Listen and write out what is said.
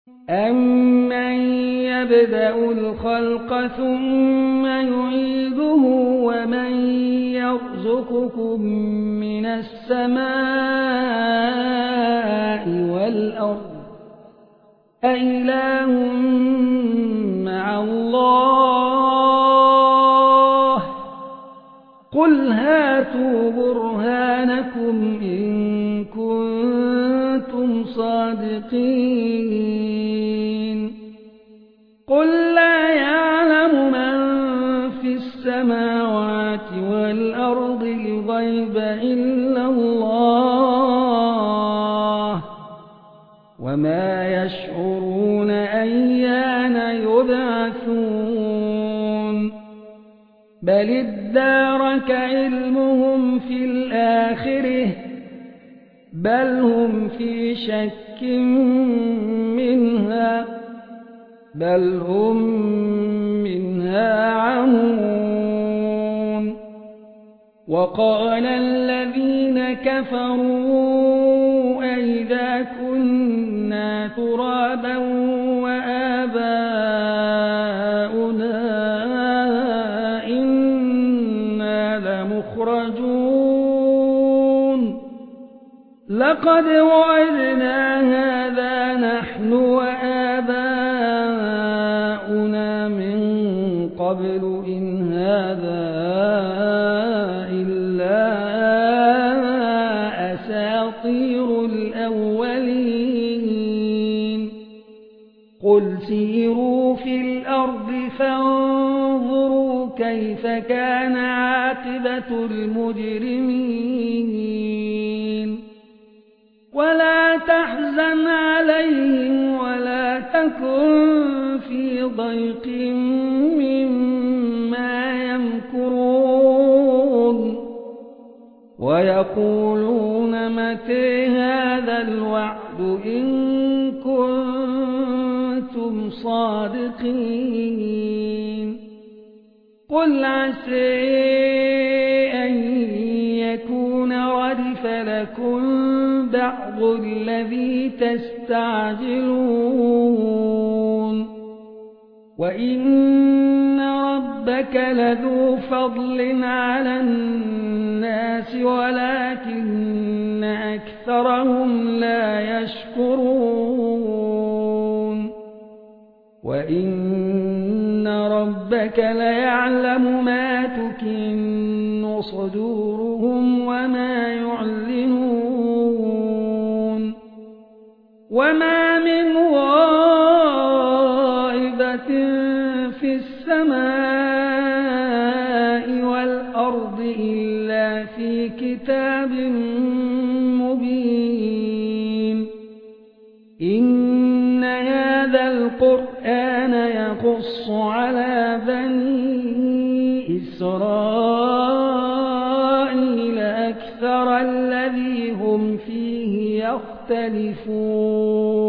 أَمَّن يَبْدَأُ الْخَلْقَ ثُمَّ يُعِيدُهُ وَمَن يَرْزُقُكُم مِّنَ السَّمَاءِ وَالْأَرْضِ أَإِلَٰهٌ مَّعَ اللَّهِ ۚ قُلْ هَاتُوا بُرْهَانَكُمْ إِن كُنتُمْ صَادِقِينَ قُل لَّا يَعْلَمُ مَن فِي السَّمَاوَاتِ وَالْأَرْضِ الْغَيْبَ إِلَّا اللَّهُ وَمَا يَشْعُرُونَ أَيَّانَ يُبْعَثُونَ بَلِ ادَّارَكَ عِلْمُهُمْ فِي الْآخِرَةِ بَلْ هُمْ فِي شَكٍّ مِّنْهَا بَلْ هُمْ مِنْهَا عَمُونَ وَقَالَ الَّذِينَ كَفَرُوا أَإِذَا كُنَّا تُرَابًا وَآبَاؤُنَا إِنَّا لَمُخْرَجُونَ لَقَدْ وَعَدْنَا هَٰذَا نَحْنُ وَآبَاؤُنَا مِن قَبْلُ إِنْ هَٰذَا إِلَّا أَسَاطِيرُ الْأَوَّلِينَ قُلْ سِيرُوا فِي الْأَرْضِ فَانظُرُوا كَيْفَ كَانَ عَاقِبَةُ الْمُجْرِمِينَ وَلَا تَحْزَنْ عَلَيْهِمْ وَلَا تَكُن فِي ضَيْقٍ مِّمَّا يَمْكُرُونَ وَيَقُولُونَ مَتَىٰ هَٰذَا الْوَعْدُ إِن كُنتُمْ صَادِقِينَ قُلْ عَسَىٰ أَن يَكُونَ رَدِفَ لَكُم بَعْضُ الَّذِي تَسْتَعْجِلُونَ وَإِنَّ رَبَّكَ لَذُو فَضْلٍ عَلَى النَّاسِ وَلَٰكِنَّ أَكْثَرَهُمْ لَا يَشْكُرُونَ وَإِنَّ رَبَّكَ لَيَعْلَمُ مَا تُكِنُّ صُدُورُهُمْ وَمَا يُعْلِنُونَ وَمَا مِنْ غَائِبَةٍ فِي السَّمَاءِ وَالْأَرْضِ إِلَّا فِي كِتَابٍ مُّبِينٍ إِنَّ هَٰذَا الْقُرْآنَ يَقُصُّ عَلَىٰ بَنِي إِسْرَائِيلَ أَكْثَرَ الَّذِي هُمْ فِيهِ يَخْتَلِفُونَ